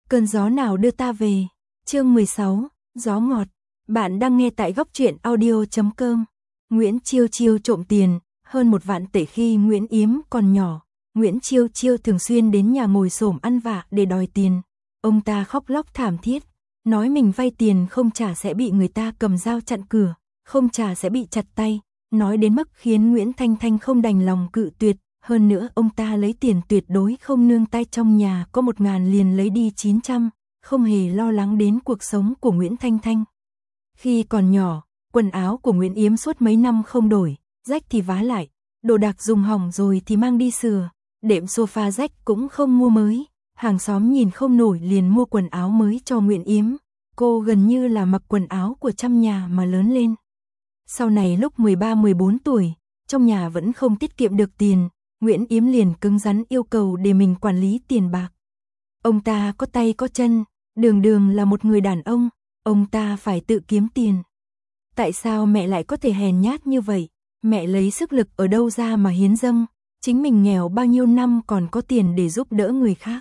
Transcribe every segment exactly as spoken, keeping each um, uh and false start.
Cơn gió nào đưa ta về? Chương mười sáu, gió ngọt. Bạn đang nghe tại góc truyện audio chấm com. Nguyễn Chiêu Chiêu trộm tiền, hơn một vạn tệ khi Nguyễn Yếm còn nhỏ. Nguyễn Chiêu Chiêu thường xuyên đến nhà ngồi xổm ăn vạ để đòi tiền. Ông ta khóc lóc thảm thiết, nói mình vay tiền không trả sẽ bị người ta cầm dao chặn cửa, không trả sẽ bị chặt tay, nói đến mức khiến Nguyễn Thanh Thanh không đành lòng cự tuyệt. Hơn nữa ông ta lấy tiền tuyệt đối không nương tay, trong nhà có một ngàn liền lấy đi chín trăm, không hề lo lắng đến cuộc sống của Nguyễn Thanh Thanh. Khi còn nhỏ, quần áo của Nguyễn Yếm suốt mấy năm không đổi, rách thì vá lại, đồ đạc dùng hỏng rồi thì mang đi sửa, đệm sofa rách cũng không mua mới, hàng xóm nhìn không nổi liền mua quần áo mới cho Nguyễn Yếm. Cô gần như là mặc quần áo của trăm nhà mà lớn lên. Sau này lúc mười ba mười bốn tuổi, trong nhà vẫn không tiết kiệm được tiền, Nguyễn Yếm liền cứng rắn yêu cầu để mình quản lý tiền bạc. Ông ta có tay có chân, đường đường là một người đàn ông, ông ta phải tự kiếm tiền. Tại sao mẹ lại có thể hèn nhát như vậy? Mẹ lấy sức lực ở đâu ra mà hiến dâng? Chính mình nghèo bao nhiêu năm còn có tiền để giúp đỡ người khác.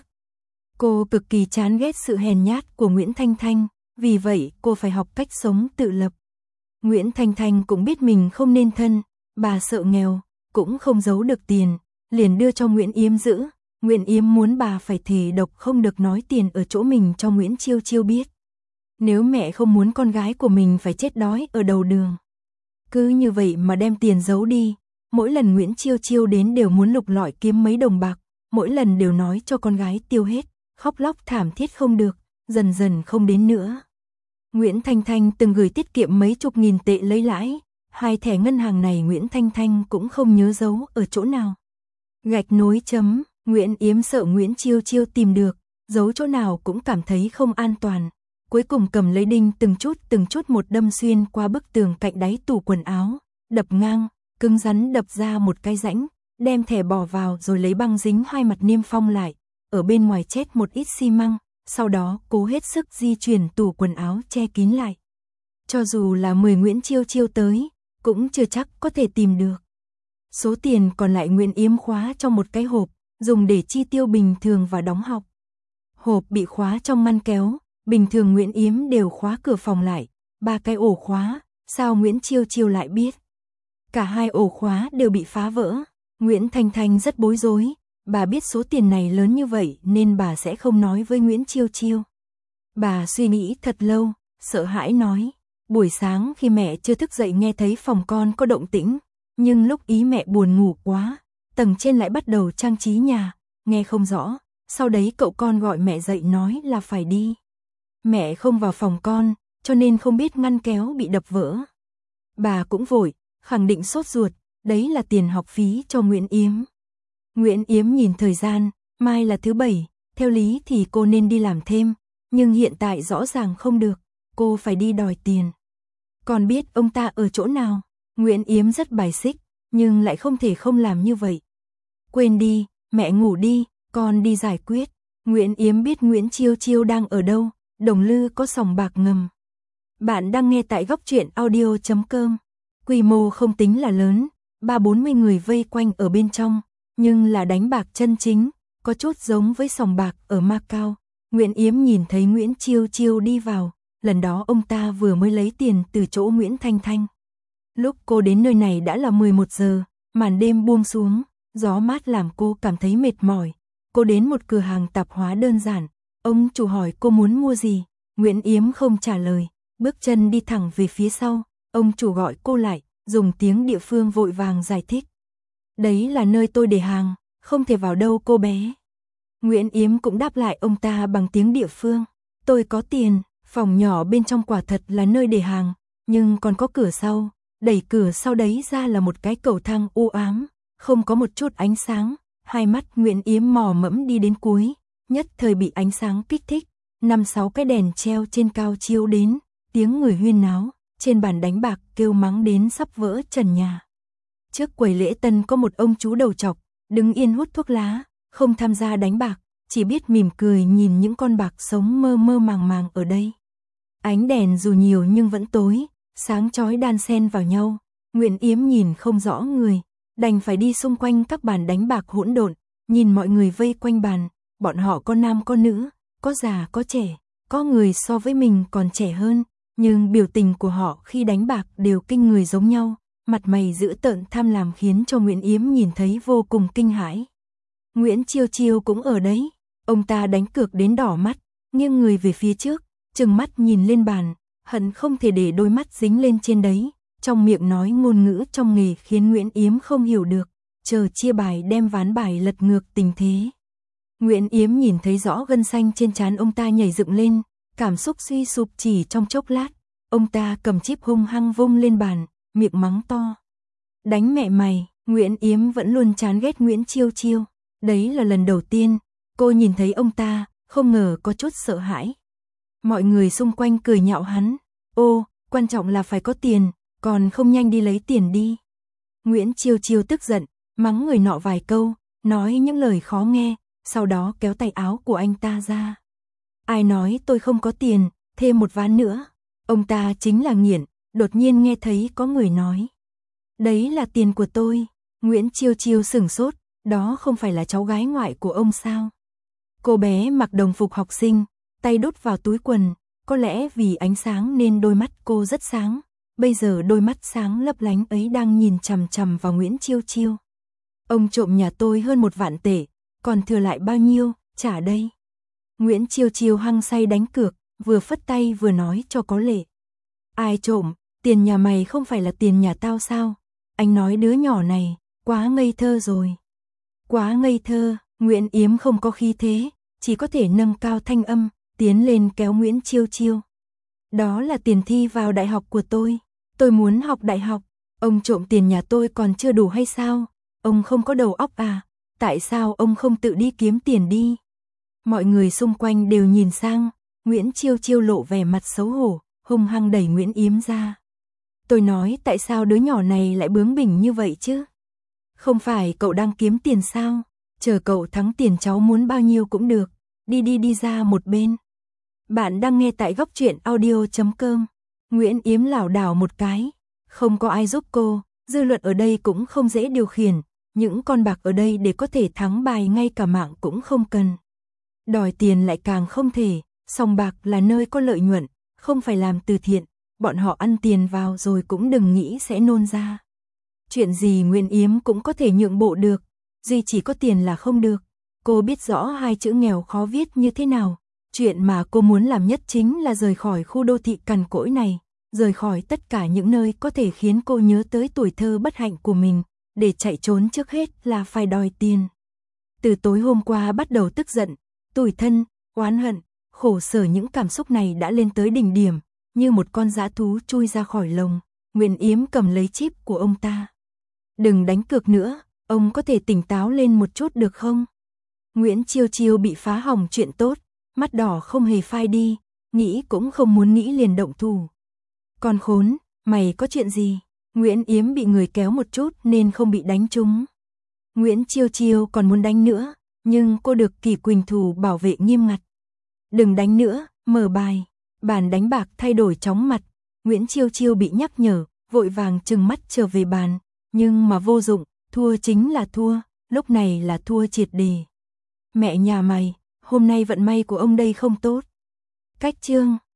Cô cực kỳ chán ghét sự hèn nhát của Nguyễn Thanh Thanh, vì vậy cô phải học cách sống tự lập. Nguyễn Thanh Thanh cũng biết mình không nên thân, bà sợ nghèo, cũng không giấu được tiền, liền đưa cho Nguyễn Yếm giữ. Nguyễn Yếm muốn bà phải thề độc không được nói tiền ở chỗ mình cho Nguyễn Chiêu Chiêu biết. Nếu mẹ không muốn con gái của mình phải chết đói ở đầu đường. Cứ như vậy mà đem tiền giấu đi, mỗi lần Nguyễn Chiêu Chiêu đến đều muốn lục lọi kiếm mấy đồng bạc, mỗi lần đều nói cho con gái tiêu hết, khóc lóc thảm thiết không được, dần dần không đến nữa. Nguyễn Thanh Thanh từng gửi tiết kiệm mấy chục nghìn tệ lấy lãi, hai thẻ ngân hàng này Nguyễn Thanh Thanh cũng không nhớ giấu ở chỗ nào. Gạch nối chấm, Nguyễn Yếm sợ Nguyễn Chiêu Chiêu tìm được, giấu chỗ nào cũng cảm thấy không an toàn. Cuối cùng cầm lấy đinh từng chút từng chút một đâm xuyên qua bức tường cạnh đáy tủ quần áo, đập ngang, cứng rắn đập ra một cái rãnh, đem thẻ bỏ vào rồi lấy băng dính hai mặt niêm phong lại, ở bên ngoài chét một ít xi măng, sau đó cố hết sức di chuyển tủ quần áo che kín lại. Cho dù là mười Nguyễn Chiêu Chiêu tới, cũng chưa chắc có thể tìm được. Số tiền còn lại Nguyễn Yếm khóa trong một cái hộp, dùng để chi tiêu bình thường và đóng học. Hộp bị khóa trong ngăn kéo, bình thường Nguyễn Yếm đều khóa cửa phòng lại, ba cái ổ khóa, sao Nguyễn Chiêu Chiêu lại biết? Cả hai ổ khóa đều bị phá vỡ, Nguyễn Thanh Thanh rất bối rối, bà biết số tiền này lớn như vậy nên bà sẽ không nói với Nguyễn Chiêu Chiêu. Bà suy nghĩ thật lâu, sợ hãi nói, buổi sáng khi mẹ chưa thức dậy nghe thấy phòng con có động tĩnh, nhưng lúc ý mẹ buồn ngủ quá, tầng trên lại bắt đầu trang trí nhà, nghe không rõ, sau đấy cậu con gọi mẹ dậy nói là phải đi. Mẹ không vào phòng con, cho nên không biết ngăn kéo bị đập vỡ. Bà cũng vội, khẳng định sốt ruột, đấy là tiền học phí cho Nguyễn Yếm. Nguyễn Yếm nhìn thời gian, mai là thứ bảy, theo lý thì cô nên đi làm thêm, nhưng hiện tại rõ ràng không được, cô phải đi đòi tiền. Còn biết ông ta ở chỗ nào? Nguyễn Yếm rất bài xích, nhưng lại không thể không làm như vậy. Quên đi, mẹ ngủ đi, con đi giải quyết. Nguyễn Yếm biết Nguyễn Chiêu Chiêu đang ở đâu, Đồng Lư có sòng bạc ngầm. Bạn đang nghe tại góc truyện audio chấm com. Quy mô không tính là lớn, ba bốn mươi người vây quanh ở bên trong, nhưng là đánh bạc chân chính, có chút giống với sòng bạc ở Macau. Nguyễn Yếm nhìn thấy Nguyễn Chiêu Chiêu đi vào, lần đó ông ta vừa mới lấy tiền từ chỗ Nguyễn Thanh Thanh. Lúc cô đến nơi này đã là mười một giờ, màn đêm buông xuống, gió mát làm cô cảm thấy mệt mỏi. Cô đến một cửa hàng tạp hóa đơn giản, ông chủ hỏi cô muốn mua gì, Nguyễn Yếm không trả lời, bước chân đi thẳng về phía sau, ông chủ gọi cô lại, dùng tiếng địa phương vội vàng giải thích. Đấy là nơi tôi để hàng, không thể vào đâu cô bé. Nguyễn Yếm cũng đáp lại ông ta bằng tiếng địa phương, tôi có tiền, phòng nhỏ bên trong quả thật là nơi để hàng, nhưng còn có cửa sau. Đẩy cửa sau đấy ra là một cái cầu thang u ám, không có một chút ánh sáng, hai mắt Nguyễn Yếm mò mẫm đi đến cuối, nhất thời bị ánh sáng kích thích, năm sáu cái đèn treo trên cao chiếu đến, tiếng người huyên náo, trên bàn đánh bạc kêu mắng đến sắp vỡ trần nhà. Trước quầy lễ tân có một ông chú đầu trọc, đứng yên hút thuốc lá, không tham gia đánh bạc, chỉ biết mỉm cười nhìn những con bạc sống mơ mơ màng màng ở đây. Ánh đèn dù nhiều nhưng vẫn tối, sáng chói đan xen vào nhau, Nguyễn Yếm nhìn không rõ người, đành phải đi xung quanh các bàn đánh bạc hỗn độn, nhìn mọi người vây quanh bàn, bọn họ có nam có nữ, có già có trẻ, có người so với mình còn trẻ hơn, nhưng biểu tình của họ khi đánh bạc đều kinh người giống nhau, mặt mày dữ tợn tham lam khiến cho Nguyễn Yếm nhìn thấy vô cùng kinh hãi. Nguyễn Chiêu Chiêu cũng ở đấy, ông ta đánh cược đến đỏ mắt, nghiêng người về phía trước, trừng mắt nhìn lên bàn, hận không thể để đôi mắt dính lên trên đấy, trong miệng nói ngôn ngữ trong nghề khiến Nguyễn Yếm không hiểu được, chờ chia bài đem ván bài lật ngược tình thế. Nguyễn Yếm nhìn thấy rõ gân xanh trên trán ông ta nhảy dựng lên, cảm xúc suy sụp chỉ trong chốc lát, ông ta cầm chíp hung hăng vung lên bàn, miệng mắng to. Đánh mẹ mày, Nguyễn Yếm vẫn luôn chán ghét Nguyễn Chiêu Chiêu, đấy là lần đầu tiên cô nhìn thấy ông ta, không ngờ có chút sợ hãi. Mọi người xung quanh cười nhạo hắn, ô, quan trọng là phải có tiền, còn không nhanh đi lấy tiền đi. Nguyễn Chiêu Chiêu tức giận, mắng người nọ vài câu, nói những lời khó nghe, sau đó kéo tay áo của anh ta ra. Ai nói tôi không có tiền, thêm một ván nữa. Ông ta chính là nghiện, đột nhiên nghe thấy có người nói. Đấy là tiền của tôi. Nguyễn Chiêu Chiêu sửng sốt, đó không phải là cháu gái ngoại của ông sao? Cô bé mặc đồng phục học sinh, tay đút vào túi quần, có lẽ vì ánh sáng nên đôi mắt cô rất sáng. Bây giờ đôi mắt sáng lấp lánh ấy đang nhìn chằm chằm vào Nguyễn Chiêu Chiêu. Ông trộm nhà tôi hơn một vạn tệ, còn thừa lại bao nhiêu, trả đây. Nguyễn Chiêu Chiêu hăng say đánh cược, vừa phất tay vừa nói cho có lệ. Ai trộm, tiền nhà mày không phải là tiền nhà tao sao? Anh nói đứa nhỏ này, quá ngây thơ rồi. Quá ngây thơ, Nguyễn Yếm không có khí thế, chỉ có thể nâng cao thanh âm, tiến lên kéo Nguyễn Chiêu Chiêu. Đó là tiền thi vào đại học của tôi, tôi muốn học đại học, ông trộm tiền nhà tôi còn chưa đủ hay sao? Ông không có đầu óc à? Tại sao ông không tự đi kiếm tiền đi? Mọi người xung quanh đều nhìn sang, Nguyễn Chiêu Chiêu lộ vẻ mặt xấu hổ, hung hăng đẩy Nguyễn Yếm ra. Tôi nói tại sao đứa nhỏ này lại bướng bỉnh như vậy chứ? Không phải cậu đang kiếm tiền sao? Chờ cậu thắng tiền cháu muốn bao nhiêu cũng được, đi đi đi ra một bên. Bạn đang nghe tại góc truyện audio chấm com. Nguyễn Yếm lảo đảo một cái, không có ai giúp cô, dư luận ở đây cũng không dễ điều khiển, những con bạc ở đây để có thể thắng bài ngay cả mạng cũng không cần. Đòi tiền lại càng không thể, sòng bạc là nơi có lợi nhuận, không phải làm từ thiện, bọn họ ăn tiền vào rồi cũng đừng nghĩ sẽ nôn ra. Chuyện gì Nguyễn Yếm cũng có thể nhượng bộ được, duy chỉ có tiền là không được. Cô biết rõ hai chữ nghèo khó viết như thế nào, chuyện mà cô muốn làm nhất chính là rời khỏi khu đô thị cằn cỗi này, rời khỏi tất cả những nơi có thể khiến cô nhớ tới tuổi thơ bất hạnh của mình, để chạy trốn trước hết là phải đòi tiền. Từ tối hôm qua bắt đầu tức giận, tủi thân, oán hận, khổ sở, những cảm xúc này đã lên tới đỉnh điểm, như một con dã thú chui ra khỏi lồng. Nguyễn Yếm cầm lấy chip của ông ta. Đừng đánh cược nữa, ông có thể tỉnh táo lên một chút được không? Nguyễn Chiêu Chiêu bị phá hỏng chuyện tốt, mắt đỏ không hề phai đi, nghĩ cũng không muốn nghĩ liền động thủ. Con khốn, mày có chuyện gì? Nguyễn Yếm bị người kéo một chút nên không bị đánh trúng. Nguyễn Chiêu Chiêu còn muốn đánh nữa, nhưng cô được Kỷ Quỳnh Thù bảo vệ nghiêm ngặt. Đừng đánh nữa, mở bài. Bàn đánh bạc thay đổi chóng mặt, Nguyễn Chiêu Chiêu bị nhắc nhở, vội vàng trừng mắt trở về bàn, nhưng mà vô dụng, thua chính là thua, lúc này là thua triệt đề. Mẹ nhà mày, hôm nay vận may của ông đây không tốt. Cách chương